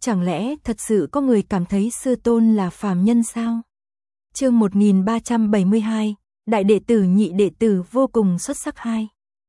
Chẳng lẽ thật sự có người cảm thấy sư tôn là phàm nhân sao? Chương 1372, Đại đệ tử nhị đệ tử vô cùng xuất sắc 2.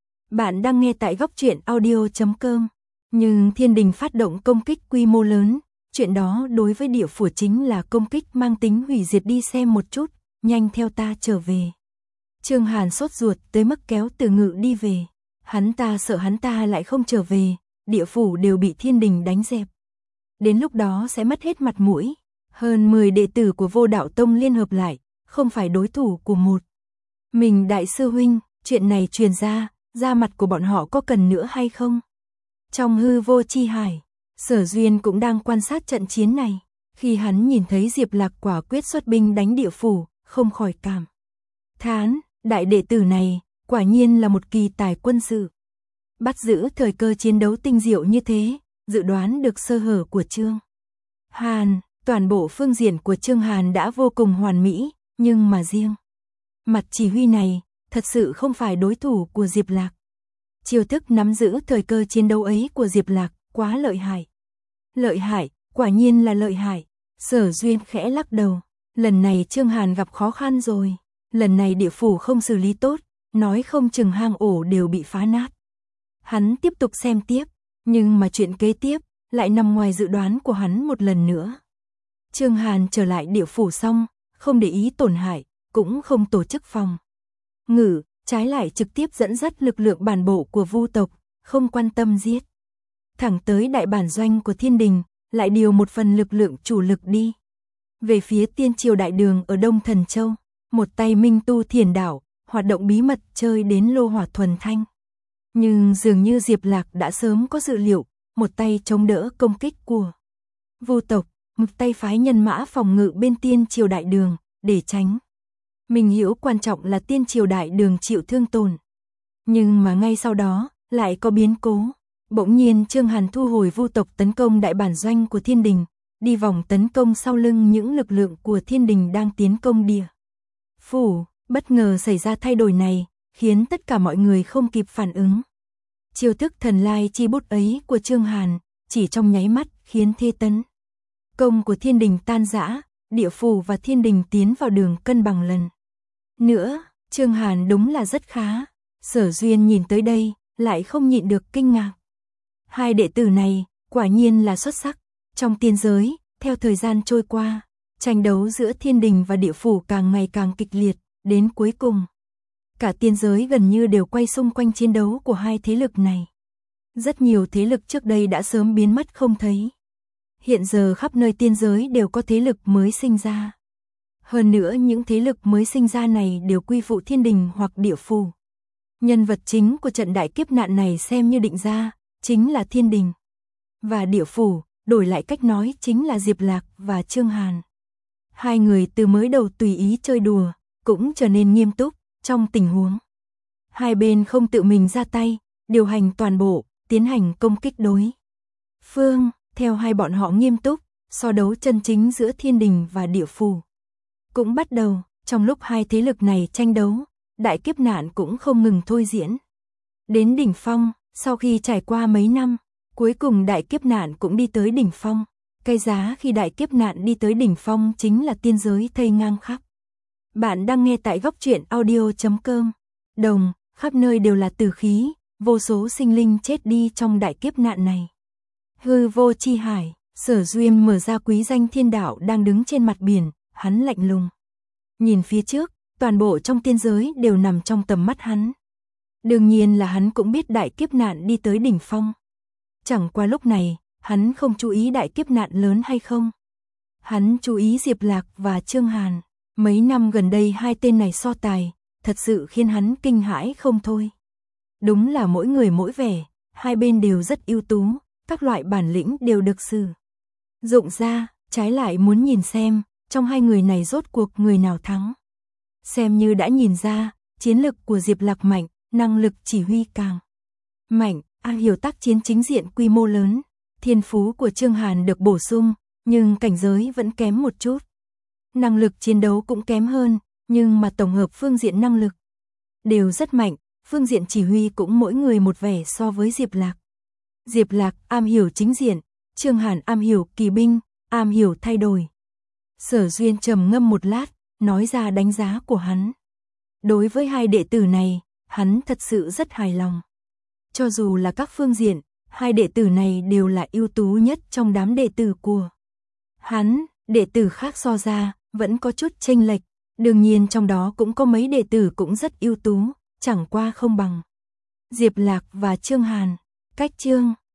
Bạn đang nghe tại góc truyện audio.com. Nhưng thiên đình phát động công kích quy mô lớn, chuyện đó đối với địa phủ chính là công kích mang tính hủy diệt. Đi xem một chút, nhanh theo ta trở về. Trương Hàn sốt ruột tới mức kéo Từ Ngự đi về. Hắn ta sợ hắn ta lại không trở về, địa phủ đều bị thiên đình đánh dẹp. Đến lúc đó sẽ mất hết mặt mũi. Hơn 10 đệ tử của Vô Đạo Tông liên hợp lại, không phải đối thủ của một mình đại sư huynh. Chuyện này truyền ra mặt của bọn họ có cần nữa hay không? Trong hư vô chi hải, Sở Duyên cũng đang quan sát trận chiến này. Khi hắn nhìn thấy Diệp Lạc quả quyết xuất binh đánh địa phủ, không khỏi cảm thán, đại đệ tử này, quả nhiên là một kỳ tài quân sự. Bắt giữ thời cơ chiến đấu tinh diệu như thế, dự đoán được sơ hở của Trương Hàn, toàn bộ phương diện của Trương Hàn đã vô cùng hoàn mỹ, nhưng mà riêng mặt chỉ huy này, thật sự không phải đối thủ của Diệp Lạc. Chiêu thức nắm giữ thời cơ chiến đấu ấy của Diệp Lạc, quá lợi hại. Lợi hại, quả nhiên là lợi hại. Sở Duyên khẽ lắc đầu, lần này Trương Hàn gặp khó khăn rồi. Lần này địa phủ không xử lý tốt, nói không chừng hang ổ đều bị phá nát. Hắn tiếp tục xem tiếp, nhưng mà chuyện kế tiếp lại nằm ngoài dự đoán của hắn một lần nữa. Trương Hàn trở lại địa phủ xong, không để ý tổn hại, cũng không tổ chức phòng ngự, trái lại trực tiếp dẫn dắt lực lượng bản bộ của Vu tộc, không quan tâm giết. Thẳng tới đại bản doanh của thiên đình, lại điều một phần lực lượng chủ lực đi. Về phía Tiên Triều Đại Đường ở Đông Thần Châu, một tay minh tu thiền đạo, hoạt động bí mật chơi đến lô hỏa thuần thanh. Nhưng dường như Diệp Lạc đã sớm có dự liệu, một tay chống đỡ công kích của Vu tộc, một tay phái nhân mã phòng ngự bên Tiên Triều Đại Đường, để tránh. Mình hiểu quan trọng là Tiên Triều Đại Đường chịu thương tổn. Nhưng mà ngay sau đó, lại có biến cố. Bỗng nhiên Trương Hàn thu hồi Vu tộc tấn công đại bản doanh của thiên đình, đi vòng tấn công sau lưng những lực lượng của thiên đình đang tiến công địa phủ. Bất ngờ xảy ra thay đổi này, khiến tất cả mọi người không kịp phản ứng. Chiêu thức thần lai chi bút ấy của Trương Hàn, chỉ trong nháy mắt khiến thế tấn công của thiên đình tan rã, địa phủ và thiên đình tiến vào đường cân bằng lần nữa. Trương Hàn đúng là rất khá. Sở Duyên nhìn tới đây, lại không nhịn được kinh ngạc. Hai đệ tử này, quả nhiên là xuất sắc. Trong tiên giới, theo thời gian trôi qua, tranh đấu giữa thiên đình và địa phủ càng ngày càng kịch liệt, đến cuối cùng. Cả tiên giới gần như đều quay xung quanh chiến đấu của hai thế lực này. Rất nhiều thế lực trước đây đã sớm biến mất không thấy. Hiện giờ khắp nơi tiên giới đều có thế lực mới sinh ra. Hơn nữa những thế lực mới sinh ra này đều quy phụ thiên đình hoặc địa phủ. Nhân vật chính của trận đại kiếp nạn này xem như định ra, chính là thiên đình và địa phủ, đổi lại cách nói chính là Diệp Lạc và Trương Hàn. Hai người từ mới đầu tùy ý chơi đùa, cũng trở nên nghiêm túc, trong tình huống hai bên không tự mình ra tay, điều hành toàn bộ, tiến hành công kích đối phương. Theo hai bọn họ nghiêm túc, so đấu chân chính giữa thiên đình và địa phủ cũng bắt đầu. Trong lúc hai thế lực này tranh đấu, đại kiếp nạn cũng không ngừng thôi diễn. Đến đỉnh phong, sau khi trải qua mấy năm, cuối cùng đại kiếp nạn cũng đi tới đỉnh phong. Cái giá khi đại kiếp nạn đi tới đỉnh phong chính là tiên giới thây ngang khắp. Bạn đang nghe tại góc truyện audio.com. Đồng, khắp nơi đều là tử khí, vô số sinh linh chết đi trong đại kiếp nạn này. Hư vô chi hải, Sở Duyên mở ra quý danh thiên đạo đang đứng trên mặt biển, hắn lạnh lùng nhìn phía trước, toàn bộ trong tiên giới đều nằm trong tầm mắt hắn. Đương nhiên là hắn cũng biết đại kiếp nạn đi tới đỉnh phong. Chẳng qua lúc này, hắn không chú ý đại kiếp nạn lớn hay không. Hắn chú ý Diệp Lạc và Trương Hàn. Mấy năm gần đây hai tên này so tài, thật sự khiến hắn kinh hãi không thôi. Đúng là mỗi người mỗi vẻ, hai bên đều rất ưu tú, các loại bản lĩnh đều được sử dụng ra, trái lại muốn nhìn xem, trong hai người này rốt cuộc người nào thắng. Xem như đã nhìn ra, chiến lực của Diệp Lạc mạnh, năng lực chỉ huy càng mạnh, hiểu tác chiến chính diện quy mô lớn. Thiên phú của Trương Hàn được bổ sung, nhưng cảnh giới vẫn kém một chút. Năng lực chiến đấu cũng kém hơn, nhưng mà tổng hợp phương diện năng lực đều rất mạnh, phương diện chỉ huy cũng mỗi người một vẻ so với Diệp Lạc. Diệp Lạc am hiểu chính diện, Trương Hàn am hiểu kỳ binh, am hiểu thay đổi. Sở Duyên trầm ngâm một lát, nói ra đánh giá của hắn. Đối với hai đệ tử này, hắn thật sự rất hài lòng. Cho dù là các phương diện, hai đệ tử này đều là ưu tú nhất trong đám đệ tử của hắn. Đệ tử khác so ra, vẫn có chút chênh lệch. Đương nhiên trong đó cũng có mấy đệ tử cũng rất ưu tú, chẳng qua không bằng Diệp Lạc và Trương Hàn. Cách Trương